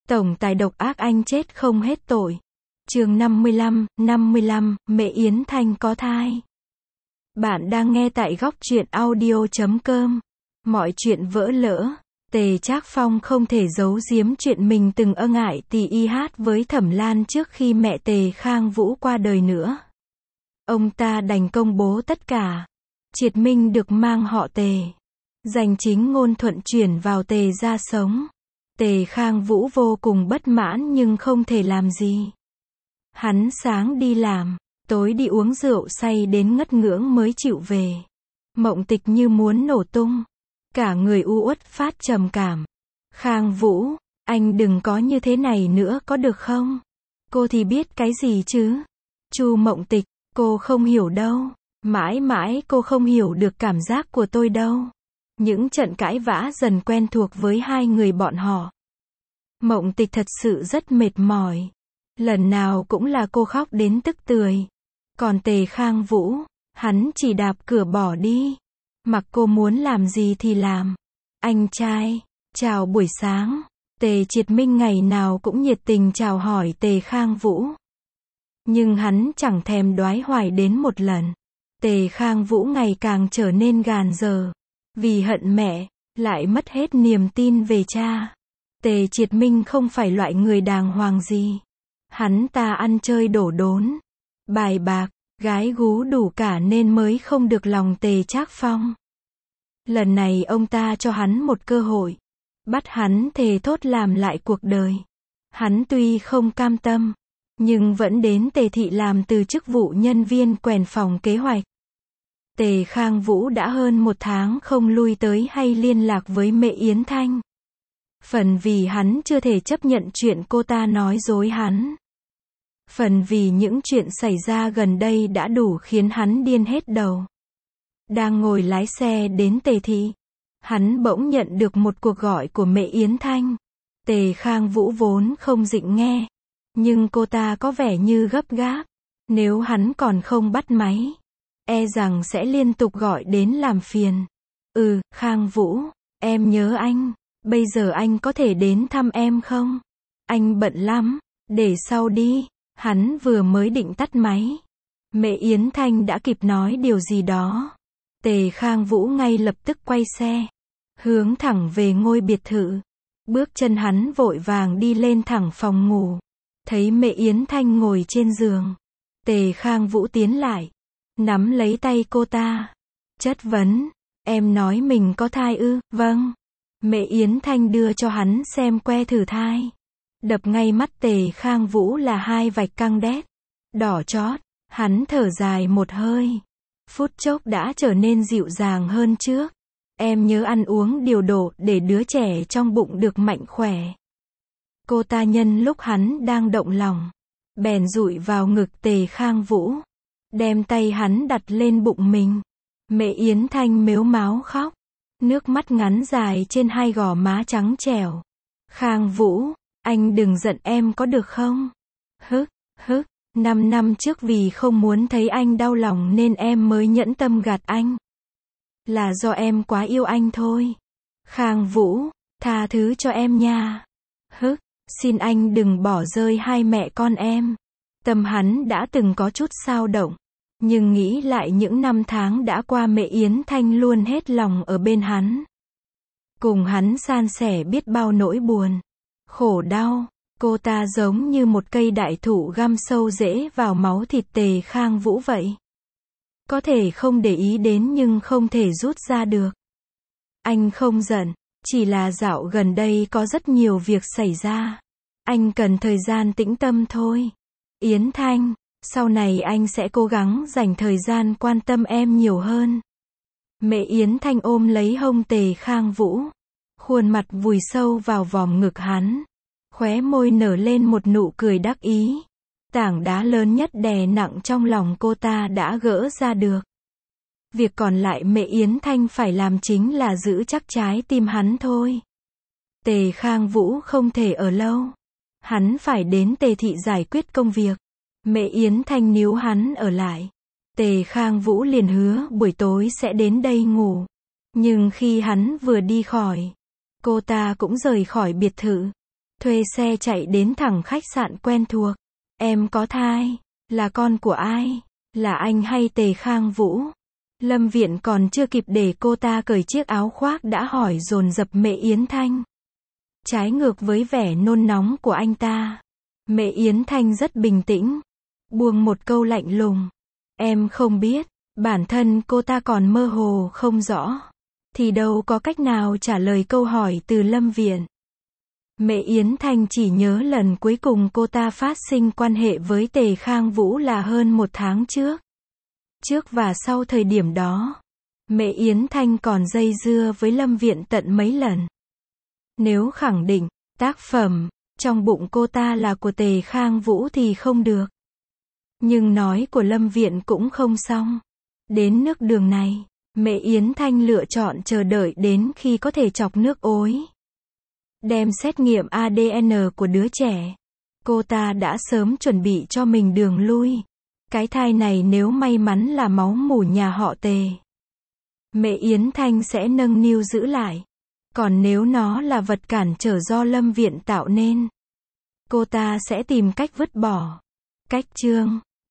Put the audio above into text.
Tổng tài độc ác anh chết không hết tội. Chương 55, Mẹ Yến Thanh có thai. Bạn đang nghe tại góc truyện audio.com. Mọi chuyện vỡ lỡ, Tề Trác Phong không thể giấu giếm chuyện mình từng ngại tì y hát với Thẩm Lan trước khi mẹ Tề Khang Vũ qua đời nữa. Ông ta đành công bố tất cả. Triệt Minh được mang họ Tề. Giành chính ngôn thuận chuyển vào Tề gia sống. Tề Khang Vũ vô cùng bất mãn nhưng không thể làm gì. Hắn sáng đi làm, tối đi uống rượu say đến ngất ngưỡng mới chịu về. Mộng Tịch như muốn nổ tung. Cả người u uất phát trầm cảm. Khang Vũ, anh đừng có như thế này nữa có được không? Cô thì biết cái gì chứ? Chu Mộng Tịch, cô không hiểu đâu. Mãi mãi cô không hiểu được cảm giác của tôi đâu. Những trận cãi vã dần quen thuộc với hai người bọn họ. Mộng Tịch thật sự rất mệt mỏi. Lần nào cũng là cô khóc đến tức tưởi. Còn Tề Khang Vũ, hắn chỉ đạp cửa bỏ đi. Mặc cô muốn làm gì thì làm. Anh trai, chào buổi sáng. Tề Triệt Minh ngày nào cũng nhiệt tình chào hỏi Tề Khang Vũ. Nhưng hắn chẳng thèm đoái hoài đến một lần. Tề Khang Vũ ngày càng trở nên gàn gờ. Vì hận mẹ, lại mất hết niềm tin về cha. Tề Triệt Minh không phải loại người đàng hoàng gì. Hắn ta ăn chơi đổ đốn, bài bạc, gái gú đủ cả nên mới không được lòng Tề Trác Phong. Lần này ông ta cho hắn một cơ hội. Bắt hắn thề thốt làm lại cuộc đời. Hắn tuy không cam tâm, nhưng vẫn đến Tề thị làm từ chức vụ nhân viên quèn phòng kế hoạch. Tề Khang Vũ đã hơn một tháng không lui tới hay liên lạc với mẹ Yến Thanh. Phần vì hắn chưa thể chấp nhận chuyện cô ta nói dối hắn. Phần vì những chuyện xảy ra gần đây đã đủ khiến hắn điên hết đầu. Đang ngồi lái xe đến Tề thị, hắn bỗng nhận được một cuộc gọi của mẹ Yến Thanh. Tề Khang Vũ vốn không định nghe, nhưng cô ta có vẻ như gấp gáp. Nếu hắn còn không bắt máy, e rằng sẽ liên tục gọi đến làm phiền. Khang Vũ, em nhớ anh. Bây giờ anh có thể đến thăm em không? Anh bận lắm, để sau đi. Hắn vừa mới định tắt máy. Mẹ Yến Thanh đã kịp nói điều gì đó. Tề Khang Vũ ngay lập tức quay xe, hướng thẳng về ngôi biệt thự. Bước chân hắn vội vàng đi lên thẳng phòng ngủ. Thấy mẹ Yến Thanh ngồi trên giường. Tề Khang Vũ tiến lại, nắm lấy tay cô ta. Chất vấn, em nói mình có thai ư? Vâng. Mẹ Yến Thanh đưa cho hắn xem que thử thai. Đập ngay mắt Tề Khang Vũ là hai vạch căng đét, đỏ chót. Hắn thở dài một hơi. Phút chốc đã trở nên dịu dàng hơn trước. Em nhớ ăn uống điều độ để đứa trẻ trong bụng được mạnh khỏe. Cô ta nhân lúc hắn đang động lòng, bèn dụi vào ngực Tề Khang Vũ, đem tay hắn đặt lên bụng mình. Mẹ Yến Thanh mếu máo khóc, nước mắt ngắn dài trên hai gò má trắng trẻo. Khang Vũ, anh đừng giận em có được không? 5 năm trước vì không muốn thấy anh đau lòng nên em mới nhẫn tâm gạt anh. Là do em quá yêu anh thôi. Khang Vũ, tha thứ cho em nha. Xin anh đừng bỏ rơi hai mẹ con em. Tâm hắn đã từng có chút xao động. Nhưng nghĩ lại những năm tháng đã qua mẹ Yến Thanh luôn hết lòng ở bên hắn. Cùng hắn san sẻ biết bao nỗi buồn, khổ đau. Cô ta giống như một cây đại thụ găm sâu rễ vào máu thịt Tề Khang Vũ vậy. Có thể không để ý đến nhưng không thể rút ra được. Anh không giận, chỉ là dạo gần đây có rất nhiều việc xảy ra. Anh cần thời gian tĩnh tâm thôi. Yến Thanh, sau này anh sẽ cố gắng dành thời gian quan tâm em nhiều hơn. Mẹ Yến Thanh ôm lấy hông Tề Khang Vũ, khuôn mặt vùi sâu vào vòm ngực hắn. Khóe môi nở lên một nụ cười đắc ý. Tảng đá lớn nhất đè nặng trong lòng cô ta đã gỡ ra được. Việc còn lại mẹ Yến Thanh phải làm chính là giữ chắc trái tim hắn thôi. Tề Khang Vũ không thể ở lâu. Hắn phải đến Tề thị giải quyết công việc. Mẹ Yến Thanh níu hắn ở lại. Tề Khang Vũ liền hứa buổi tối sẽ đến đây ngủ. Nhưng khi hắn vừa đi khỏi, cô ta cũng rời khỏi biệt thự. thuê xe chạy đến thẳng khách sạn quen thuộc. Em có thai, là con của ai? Là anh hay Tề Khang Vũ? Lâm Viện còn chưa kịp để cô ta cởi chiếc áo khoác đã hỏi dồn dập Mẹ Yến Thanh. Trái ngược với vẻ nôn nóng của anh ta, Mẹ Yến Thanh rất bình tĩnh, buông một câu lạnh lùng. Em không biết, bản thân cô ta còn mơ hồ không rõ, thì đâu có cách nào trả lời câu hỏi từ Lâm Viện. Mẹ Yến Thanh chỉ nhớ lần cuối cùng cô ta phát sinh quan hệ với Tề Khang Vũ là hơn 1 tháng trước. Trước và sau thời điểm đó, Mẹ Yến Thanh còn dây dưa với Lâm Viện tận mấy lần. Nếu khẳng định, tác phẩm, trong bụng cô ta là của Tề Khang Vũ thì không được. Nhưng nói của Lâm Viện cũng không xong. Đến nước đường này, Mẹ Yến Thanh lựa chọn chờ đợi đến khi có thể chọc nước ối. Đem xét nghiệm ADN của đứa trẻ. Cô ta đã sớm chuẩn bị cho mình đường lui. Cái thai này nếu may mắn là máu mủ nhà họ Tề, Mẹ Yến Thanh sẽ nâng niu giữ lại. Còn nếu nó là vật cản trở do Lâm Viện tạo nên, cô ta sẽ tìm cách vứt bỏ. Cách chương